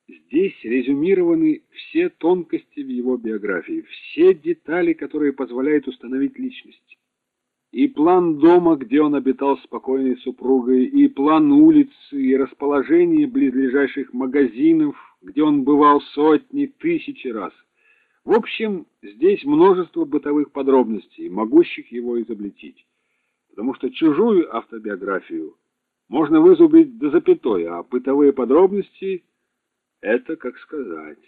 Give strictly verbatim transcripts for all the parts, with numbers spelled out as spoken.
Здесь резюмированы все тонкости в его биографии, все детали, которые позволяют установить личность. И план дома, где он обитал с спокойной супругой, и план улицы, и расположение близлежащих магазинов, где он бывал сотни, тысячи раз. В общем, здесь множество бытовых подробностей, могущих его изобличить. Потому что чужую автобиографию можно вызубрить до запятой, а бытовые подробности — это как сказать.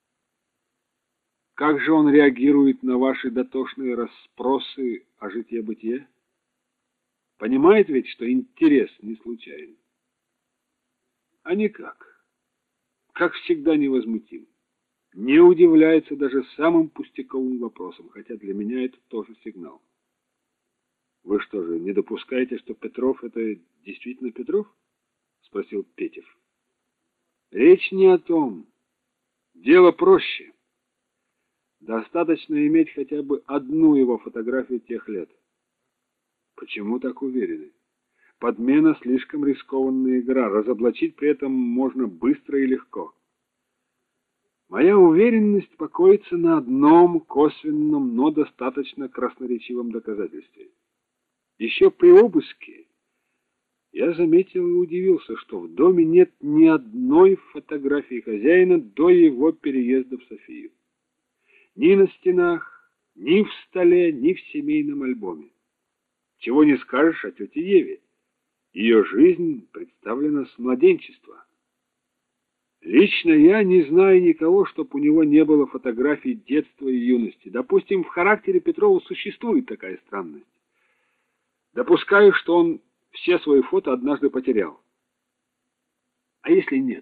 Как же он реагирует на ваши дотошные расспросы о житье-бытие? Понимает ведь, что интерес не случайен. А никак. Как всегда невозмутим. Не удивляется даже самым пустяковым вопросам, хотя для меня это тоже сигнал. Вы что же, не допускаете, что Петров — это действительно Петров? Спросил Петев. Речь не о том. Дело проще. Достаточно иметь хотя бы одну его фотографию тех лет. Почему так уверены? Подмена — слишком рискованная игра. Разоблачить при этом можно быстро и легко. Моя уверенность покоится на одном косвенном, но достаточно красноречивом доказательстве. Еще при обыске я заметил и удивился, что в доме нет ни одной фотографии хозяина до его переезда в Софию. Ни на стенах, ни в столе, ни в семейном альбоме. Чего не скажешь о тете Еве. Ее жизнь представлена с младенчества. Лично я не знаю никого, чтоб у него не было фотографий детства и юности. Допустим, в характере Петрова существует такая странность. Допускаю, что он все свои фото однажды потерял. А если нет?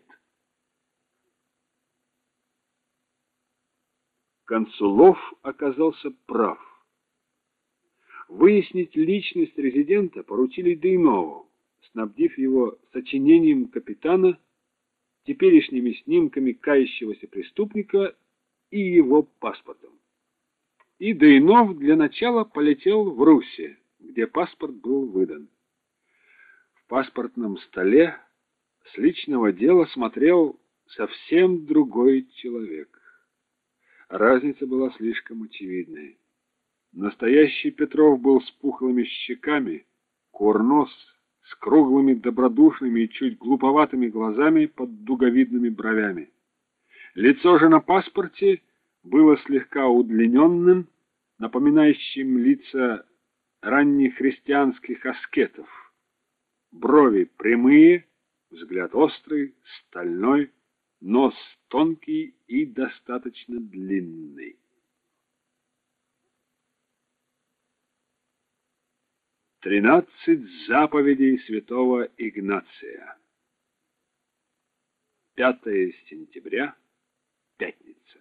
Консулов оказался прав. Выяснить личность резидента поручили Дейнову, снабдив его сочинением капитана, теперешними снимками кающегося преступника и его паспортом. И Дейнов для начала полетел в Руси, где паспорт был выдан. В паспортном столе с личного дела смотрел совсем другой человек. Разница была слишком очевидной. Настоящий Петров был с пухлыми щеками, курнос, с круглыми добродушными и чуть глуповатыми глазами под дуговидными бровями. Лицо же на паспорте было слегка удлиненным, напоминающим лица раннехристианских аскетов. Брови прямые, взгляд острый, стальной, нос тонкий и достаточно длинный. Тринадцать заповедей святого Игнация. пятое сентября, пятница.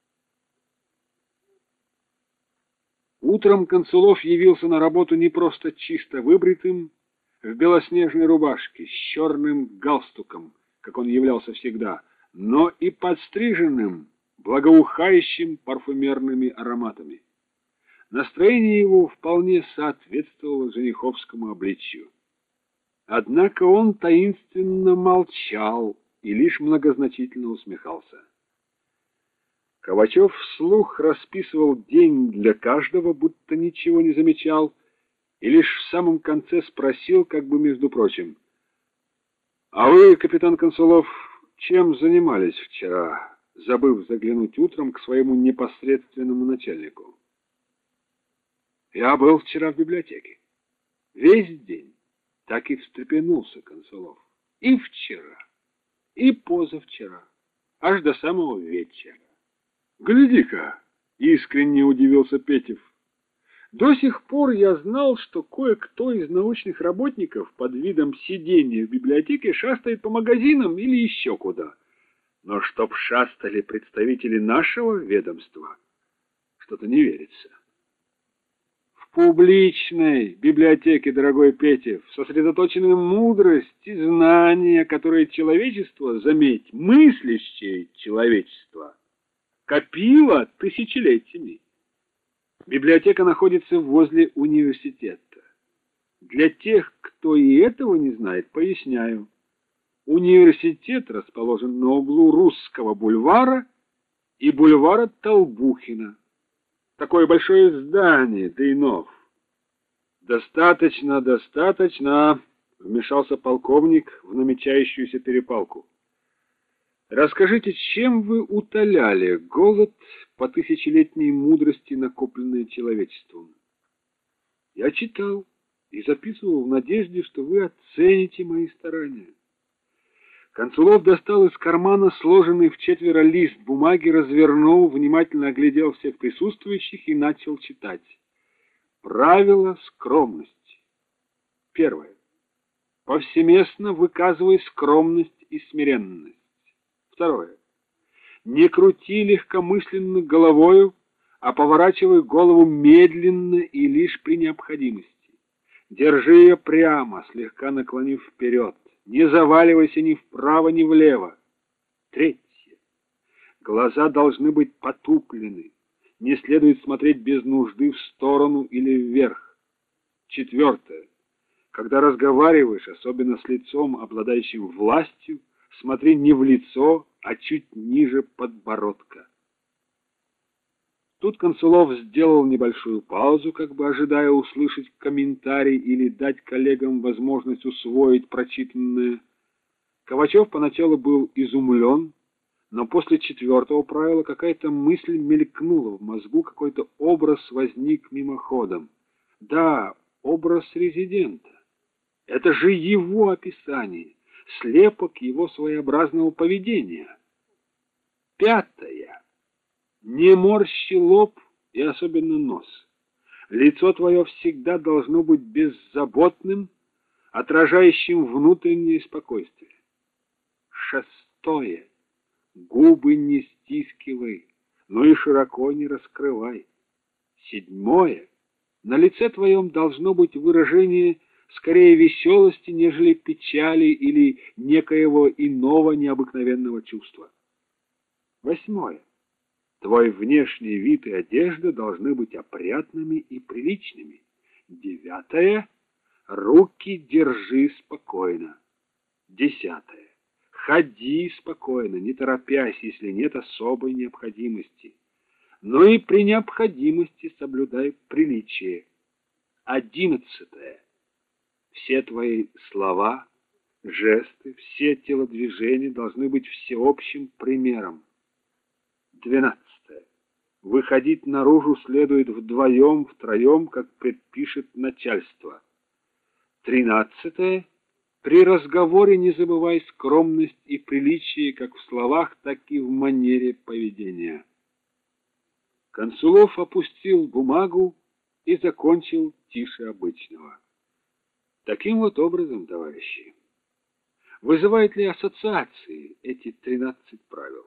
Утром Консулов явился на работу не просто чисто выбритым, в белоснежной рубашке, с черным галстуком, как он являлся всегда, но и подстриженным, благоухающим парфюмерными ароматами. Настроение его вполне соответствовало жениховскому обличию. Однако он таинственно молчал и лишь многозначительно усмехался. Ковачев вслух расписывал день для каждого, будто ничего не замечал, и лишь в самом конце спросил, как бы между прочим: «А вы, капитан Консулов, чем занимались вчера, забыв заглянуть утром к своему непосредственному начальнику?» «Я был вчера в библиотеке. Весь день». Так и встрепенулся Консулов. «И вчера, и позавчера, аж до самого вечера». «Гляди-ка!» — искренне удивился Петев. «До сих пор я знал, что кое-кто из научных работников под видом сидения в библиотеке шастает по магазинам или еще куда. Но чтоб шастали представители нашего ведомства, что-то не верится». В публичной библиотеке, дорогой Петев, сосредоточены мудрость и знания, которые человечество, заметь, мыслящее человечество, копило тысячелетиями. Библиотека находится возле университета. Для тех, кто и этого не знает, поясняю. Университет расположен на углу Русского бульвара и бульвара Толбухина. Такое большое здание, Дейнов. Достаточно, достаточно, вмешался полковник в намечающуюся перепалку. Расскажите, чем вы утоляли голод по тысячелетней мудрости, накопленной человечеством? Я читал и записывал в надежде, что вы оцените мои старания. Консулов достал из кармана сложенный в четверо лист бумаги, развернул, внимательно оглядел всех присутствующих и начал читать. Правила скромности. Первое. Повсеместно выказывай скромность и смиренность. Второе. Не крути легкомысленно головою, а поворачивай голову медленно и лишь при необходимости. Держи ее прямо, слегка наклонив вперед. Не заваливайся ни вправо, ни влево. Третье. Глаза должны быть потуплены. Не следует смотреть без нужды в сторону или вверх. Четвертое. Когда разговариваешь, особенно с лицом, обладающим властью, смотри не в лицо, а чуть ниже подбородка. Тут Консулов сделал небольшую паузу, как бы ожидая услышать комментарий или дать коллегам возможность усвоить прочитанное. Ковачев поначалу был изумлен, но после четвертого правила какая-то мысль мелькнула в мозгу, какой-то образ возник мимоходом. Да, образ резидента. Это же его описание, слепок его своеобразного поведения. Пятое. Не морщи лоб и особенно нос. Лицо твое всегда должно быть беззаботным, отражающим внутреннее спокойствие. Шестое. Губы не стискивай, но и широко не раскрывай. Седьмое. На лице твоем должно быть выражение скорее веселости, нежели печали или некоего иного необыкновенного чувства. Восьмое. Твой внешний вид и одежда должны быть опрятными и приличными. Девятое. Руки держи спокойно. Десятое. Ходи спокойно, не торопясь, если нет особой необходимости. Но и при необходимости соблюдай приличие. Одиннадцатое. Все твои слова, жесты, все телодвижения должны быть всеобщим примером. Двенадцатое. Выходить наружу следует вдвоем, втроем, как предпишет начальство. Тринадцатое. При разговоре не забывай скромность и приличие как в словах, так и в манере поведения. Консулов опустил бумагу и закончил тише обычного. Таким вот образом, товарищи, вызывают ли ассоциации эти тринадцать правил?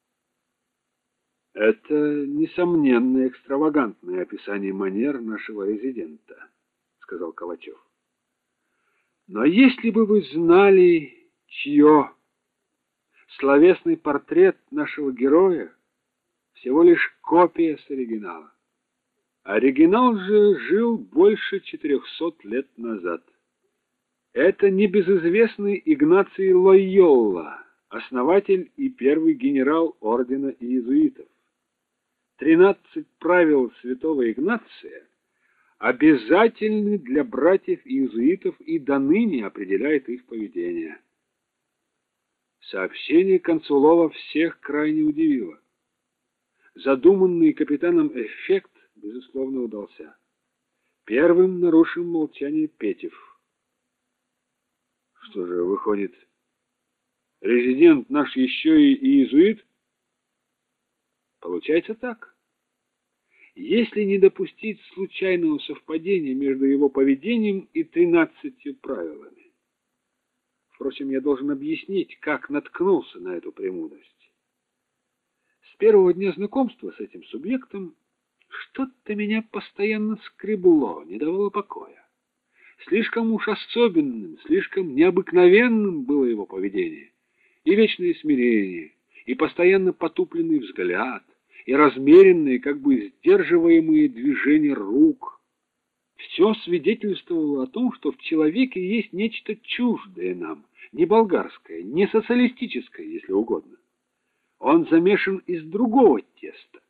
Это, несомненно, экстравагантное описание манер нашего резидента, сказал Ковачев. Но если бы вы знали, чье словесный портрет нашего героя всего лишь копия с оригинала. Оригинал же жил больше четырехсот лет назад. Это небезызвестный Игнаций Лойолла, основатель и первый генерал ордена иезуитов. Тринадцать правил святого Игнация обязательны для братьев-иезуитов и до ныне определяет их поведение. Сообщение Консулова всех крайне удивило. Задуманный капитаном эффект, безусловно, удался. Первым нарушил молчание Петев. Что же, выходит, резидент наш еще и иезуит? Получается так. Если не допустить случайного совпадения между его поведением и тринадцатью правилами. Впрочем, я должен объяснить, как наткнулся на эту премудрость. С первого дня знакомства с этим субъектом что-то меня постоянно скребло, не давало покоя. Слишком уж особенным, слишком необыкновенным было его поведение. И вечное смирение, и постоянно потупленный взгляд, и размеренные, как бы сдерживаемые движения рук. Все свидетельствовало о том, что в человеке есть нечто чуждое нам, не болгарское, не социалистическое, если угодно. Он замешан из другого теста.